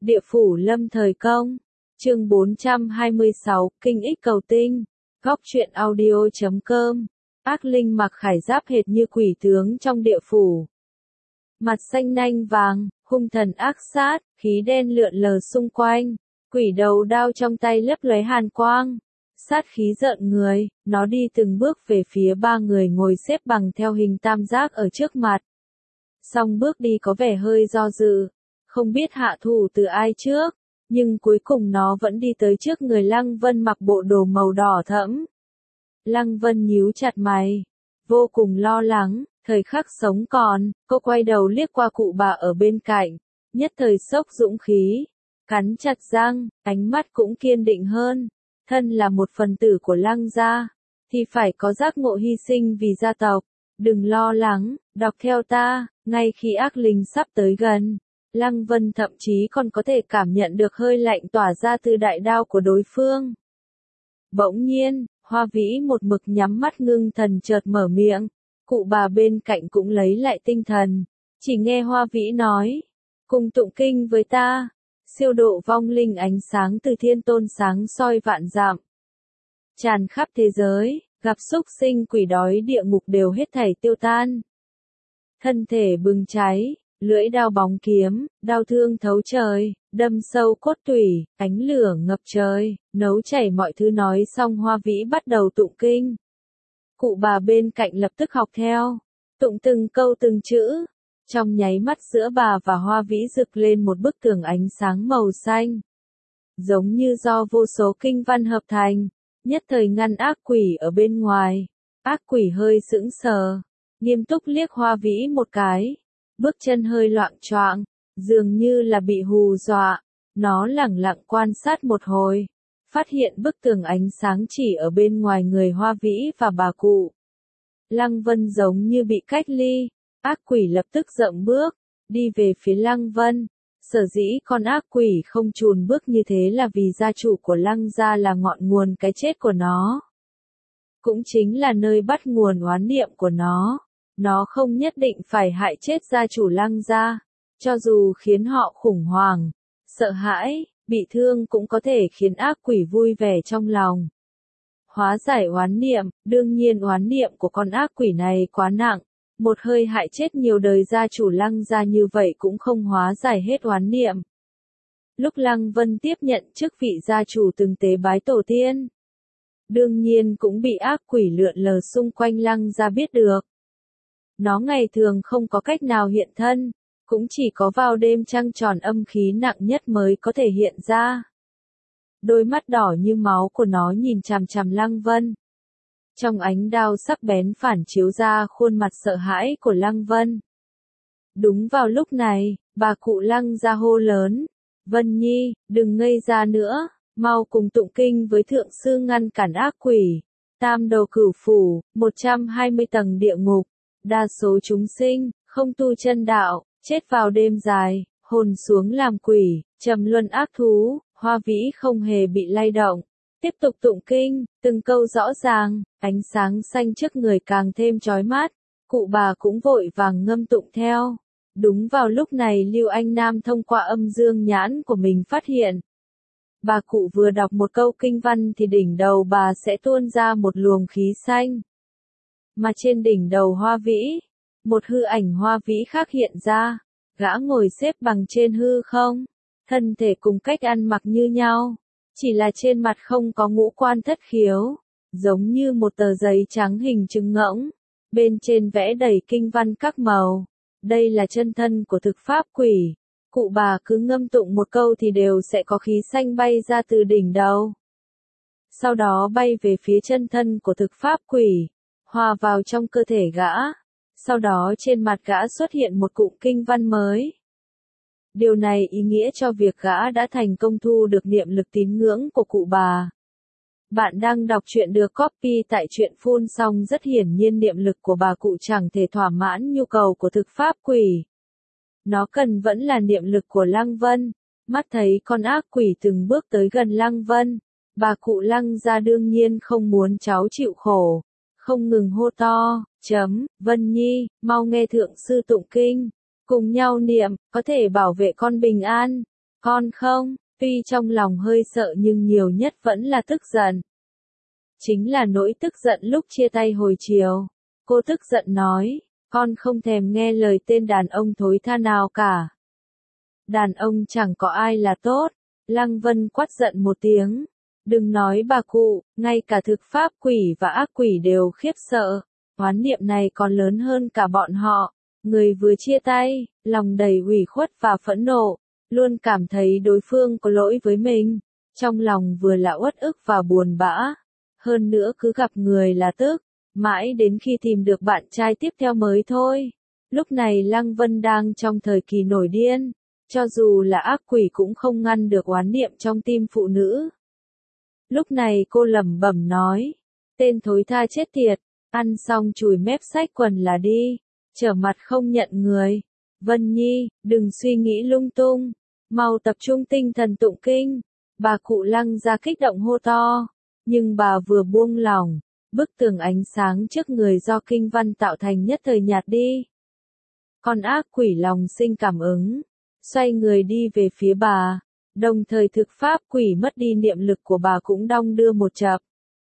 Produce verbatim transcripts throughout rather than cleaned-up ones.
Địa phủ lâm thời công. Chương bốn trăm hai mươi sáu, Kinh ích cầu tinh. Góc truyện audio chấm com. Ác linh mặc khải giáp hệt như quỷ tướng trong địa phủ. Mặt xanh nanh vàng, hung thần ác sát, khí đen lượn lờ xung quanh. Quỷ đầu đao trong tay lấp lóe hàn quang. Sát khí rợn người, nó đi từng bước về phía ba người ngồi xếp bằng theo hình tam giác ở trước mặt. Song bước đi có vẻ hơi do dự, không biết hạ thủ từ ai trước, nhưng cuối cùng nó vẫn đi tới trước người Lăng Vân mặc bộ đồ màu đỏ thẫm. Lăng Vân nhíu chặt mày, vô cùng lo lắng, thời khắc sống còn, cô quay đầu liếc qua cụ bà ở bên cạnh, nhất thời sốc dũng khí, cắn chặt răng, ánh mắt cũng kiên định hơn. Thân là một phần tử của Lăng gia, thì phải có giác ngộ hy sinh vì gia tộc. Đừng lo lắng, đọc theo ta. Ngay khi ác linh sắp tới gần, Lăng Vân thậm chí còn có thể cảm nhận được hơi lạnh tỏa ra từ đại đao của đối phương. Bỗng nhiên, Hoa Vĩ một mực nhắm mắt ngưng thần chợt mở miệng, cụ bà bên cạnh cũng lấy lại tinh thần, chỉ nghe Hoa Vĩ nói, cùng tụng kinh với ta. Siêu độ vong linh ánh sáng từ thiên tôn sáng soi vạn dặm, tràn khắp thế giới, gặp súc sinh quỷ đói địa ngục đều hết thảy tiêu tan. Thân thể bừng cháy, lưỡi đao bóng kiếm, đao thương thấu trời, đâm sâu cốt tủy, ánh lửa ngập trời, nấu chảy mọi thứ. Nói xong Hoa Vĩ bắt đầu tụng kinh. Cụ bà bên cạnh lập tức học theo, tụng từng câu từng chữ. Trong nháy mắt giữa bà và Hoa Vĩ rực lên một bức tường ánh sáng màu xanh. Giống như do vô số kinh văn hợp thành, nhất thời ngăn ác quỷ ở bên ngoài. Ác quỷ hơi sững sờ, nghiêm túc liếc Hoa Vĩ một cái. Bước chân hơi loạng choạng, dường như là bị hù dọa. Nó lẳng lặng quan sát một hồi, phát hiện bức tường ánh sáng chỉ ở bên ngoài người Hoa Vĩ và bà cụ. Lăng Vân giống như bị cách ly. Ác quỷ lập tức dậm bước, đi về phía Lăng Vân. Sở dĩ con ác quỷ không chùn bước như thế là vì gia chủ của Lăng gia là ngọn nguồn cái chết của nó. Cũng chính là nơi bắt nguồn oán niệm của nó. Nó không nhất định phải hại chết gia chủ Lăng gia. Cho dù khiến họ khủng hoảng, sợ hãi, bị thương cũng có thể khiến ác quỷ vui vẻ trong lòng. Hóa giải oán niệm, đương nhiên oán niệm của con ác quỷ này quá nặng. Một hơi hại chết nhiều đời gia chủ Lăng gia như vậy cũng không hóa giải hết oán niệm. Lúc Lăng Vân tiếp nhận chức vị gia chủ từng tế bái tổ tiên, đương nhiên cũng bị ác quỷ lượn lờ xung quanh Lăng gia biết được. Nó ngày thường không có cách nào hiện thân, cũng chỉ có vào đêm trăng tròn âm khí nặng nhất mới có thể hiện ra. Đôi mắt đỏ như máu của nó nhìn chằm chằm Lăng Vân. Trong ánh đao sắc bén phản chiếu ra khuôn mặt sợ hãi của Lăng Vân. Đúng vào lúc này, bà cụ Lăng gia hô lớn, Vân Nhi, đừng ngây ra nữa, mau cùng tụng kinh với thượng sư ngăn cản ác quỷ. Tam đầu cửu phủ, một trăm hai mươi tầng địa ngục, đa số chúng sinh, không tu chân đạo, chết vào đêm dài, hồn xuống làm quỷ, trầm luân ác thú. Hoa Vĩ không hề bị lay động. Tiếp tục tụng kinh, từng câu rõ ràng, ánh sáng xanh trước người càng thêm chói mắt, cụ bà cũng vội vàng ngâm tụng theo. Đúng vào lúc này Lưu Anh Nam thông qua âm dương nhãn của mình phát hiện. Bà cụ vừa đọc một câu kinh văn thì đỉnh đầu bà sẽ tuôn ra một luồng khí xanh. Mà trên đỉnh đầu Hoa Vĩ, một hư ảnh Hoa Vĩ khác hiện ra, gã ngồi xếp bằng trên hư không, thân thể cùng cách ăn mặc như nhau. Chỉ là trên mặt không có ngũ quan thất khiếu, giống như một tờ giấy trắng hình trứng ngỗng, bên trên vẽ đầy kinh văn các màu. Đây là chân thân của thực pháp quỷ. Cụ bà cứ ngâm tụng một câu thì đều sẽ có khí xanh bay ra từ đỉnh đầu. Sau đó bay về phía chân thân của thực pháp quỷ, hòa vào trong cơ thể gã. Sau đó trên mặt gã xuất hiện một cụm kinh văn mới. Điều này ý nghĩa cho việc gã đã thành công thu được niệm lực tín ngưỡng của cụ bà. Bạn đang đọc truyện được copy tại truyện phun xong, rất hiển nhiên niệm lực của bà cụ chẳng thể thỏa mãn nhu cầu của thực pháp quỷ. Nó cần vẫn là niệm lực của Lăng Vân. Mắt thấy con ác quỷ từng bước tới gần Lăng Vân, bà cụ Lăng gia đương nhiên không muốn cháu chịu khổ, không ngừng hô to, chấm, Vân Nhi, mau nghe thượng sư tụng kinh. Cùng nhau niệm, có thể bảo vệ con bình an. Con không, tuy trong lòng hơi sợ nhưng nhiều nhất vẫn là tức giận. Chính là nỗi tức giận lúc chia tay hồi chiều. Cô tức giận nói, con không thèm nghe lời tên đàn ông thối tha nào cả. Đàn ông chẳng có ai là tốt. Lăng Vân quát giận một tiếng. Đừng nói bà cụ, ngay cả thực pháp quỷ và ác quỷ đều khiếp sợ. Oán niệm này còn lớn hơn cả bọn họ. Người vừa chia tay, lòng đầy ủy khuất và phẫn nộ, luôn cảm thấy đối phương có lỗi với mình. Trong lòng vừa là uất ức và buồn bã. Hơn nữa cứ gặp người là tức, mãi đến khi tìm được bạn trai tiếp theo mới thôi. Lúc này Lăng Vân đang trong thời kỳ nổi điên. Cho dù là ác quỷ cũng không ngăn được oán niệm trong tim phụ nữ. Lúc này cô lẩm bẩm nói, tên thối tha chết tiệt, ăn xong chùi mép xách quần là đi, trở mặt không nhận người. Vân Nhi, đừng suy nghĩ lung tung, mau tập trung tinh thần tụng kinh. Bà cụ Lăng ra kích động hô to, nhưng bà vừa buông lỏng, bức tường ánh sáng trước người do kinh văn tạo thành nhất thời nhạt đi. Con ác quỷ lòng sinh cảm ứng, xoay người đi về phía bà, đồng thời thực pháp quỷ mất đi niệm lực của bà cũng đong đưa một chập.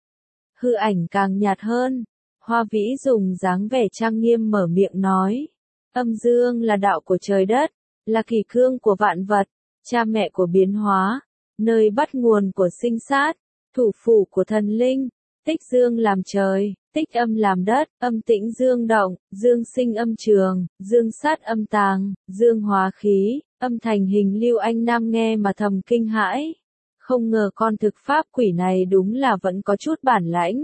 Hư ảnh càng nhạt hơn, Hoa Vĩ dùng dáng vẻ trang nghiêm mở miệng nói, âm dương là đạo của trời đất, là kỷ cương của vạn vật, cha mẹ của biến hóa, nơi bắt nguồn của sinh sát, thủ phủ của thần linh, tích dương làm trời, tích âm làm đất, âm tĩnh dương động, dương sinh âm trường, dương sát âm tàng, dương hóa khí, âm thành hình. Lưu Anh Nam nghe mà thầm kinh hãi. Không ngờ con thực pháp quỷ này đúng là vẫn có chút bản lãnh.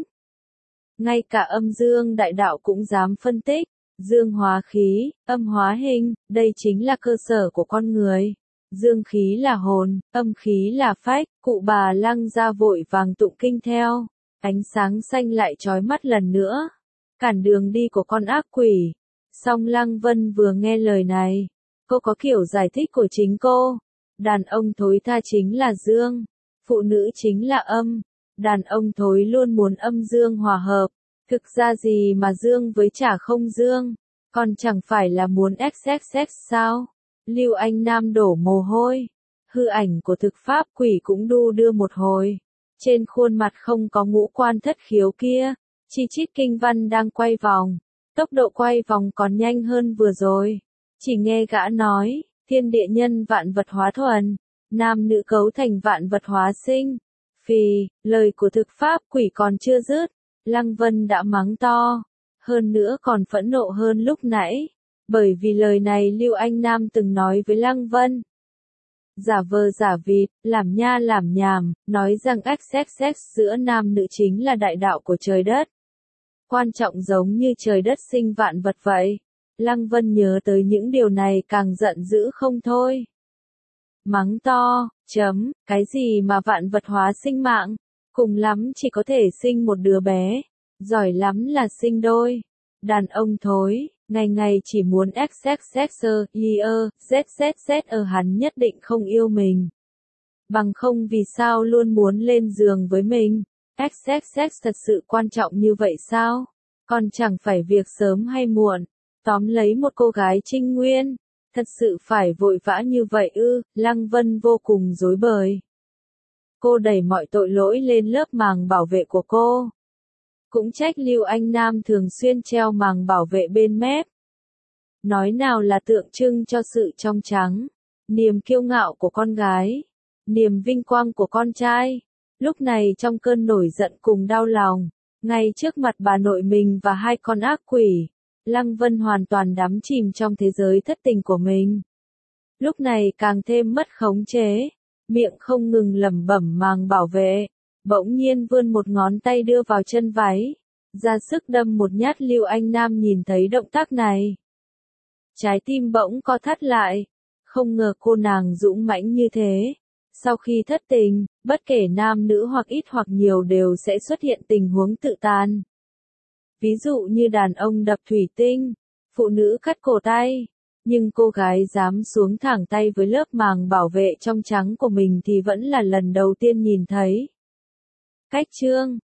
Ngay cả âm dương đại đạo cũng dám phân tích, dương hóa khí, âm hóa hình, đây chính là cơ sở của con người. Dương khí là hồn, âm khí là phách, cụ bà Lăng ra vội vàng tụng kinh theo. Ánh sáng xanh lại chói mắt lần nữa, cản đường đi của con ác quỷ. Song Lăng Vân vừa nghe lời này, cô có kiểu giải thích của chính cô. Đàn ông thối tha chính là dương, phụ nữ chính là âm. Đàn ông thối luôn muốn âm dương hòa hợp, thực ra gì mà dương với chả không dương, còn chẳng phải là muốn xx sao? Lưu Anh Nam đổ mồ hôi, hư ảnh của thực pháp quỷ cũng đu đưa một hồi. Trên khuôn mặt không có ngũ quan thất khiếu kia, chi chít kinh văn đang quay vòng, tốc độ quay vòng còn nhanh hơn vừa rồi. Chỉ nghe gã nói, thiên địa nhân vạn vật hóa thuần, nam nữ cấu thành vạn vật hóa sinh. Phì, lời của thực pháp quỷ còn chưa dứt, Lăng Vân đã mắng to, hơn nữa còn phẫn nộ hơn lúc nãy, bởi vì lời này Lưu Anh Nam từng nói với Lăng Vân. Giả vờ giả vịt, làm nha làm nhảm, nói rằng xx giữa nam nữ chính là đại đạo của trời đất. Quan trọng giống như trời đất sinh vạn vật vậy. Lăng Vân nhớ tới những điều này càng giận dữ không thôi. Mắng to, chấm, cái gì mà vạn vật hóa sinh mạng, cùng lắm chỉ có thể sinh một đứa bé, giỏi lắm là sinh đôi. Đàn ông thối, ngày ngày chỉ muốn xxx, year, zzz ở hắn nhất định không yêu mình. Bằng không vì sao luôn muốn lên giường với mình, xxx thật sự quan trọng như vậy sao? Còn chẳng phải việc sớm hay muộn, tóm lấy một cô gái trinh nguyên. Thật sự phải vội vã như vậy ư? Lăng Vân vô cùng rối bời. Cô đẩy mọi tội lỗi lên lớp màng bảo vệ của cô. Cũng trách Lưu Anh Nam thường xuyên treo màng bảo vệ bên mép. Nói nào là tượng trưng cho sự trong trắng, niềm kiêu ngạo của con gái, niềm vinh quang của con trai. Lúc này trong cơn nổi giận cùng đau lòng, ngay trước mặt bà nội mình và hai con ác quỷ, Lăng Vân hoàn toàn đắm chìm trong thế giới thất tình của mình. Lúc này càng thêm mất khống chế, miệng không ngừng lẩm bẩm màng bảo vệ, bỗng nhiên vươn một ngón tay đưa vào chân váy, ra sức đâm một nhát. Lưu Anh Nam nhìn thấy động tác này, trái tim bỗng co thắt lại, không ngờ cô nàng dũng mãnh như thế. Sau khi thất tình, bất kể nam nữ hoặc ít hoặc nhiều đều sẽ xuất hiện tình huống tự tàn. Ví dụ như đàn ông đập thủy tinh, phụ nữ cắt cổ tay, nhưng cô gái dám xuống thẳng tay với lớp màng bảo vệ trong trắng của mình thì vẫn là lần đầu tiên nhìn thấy. Cách chương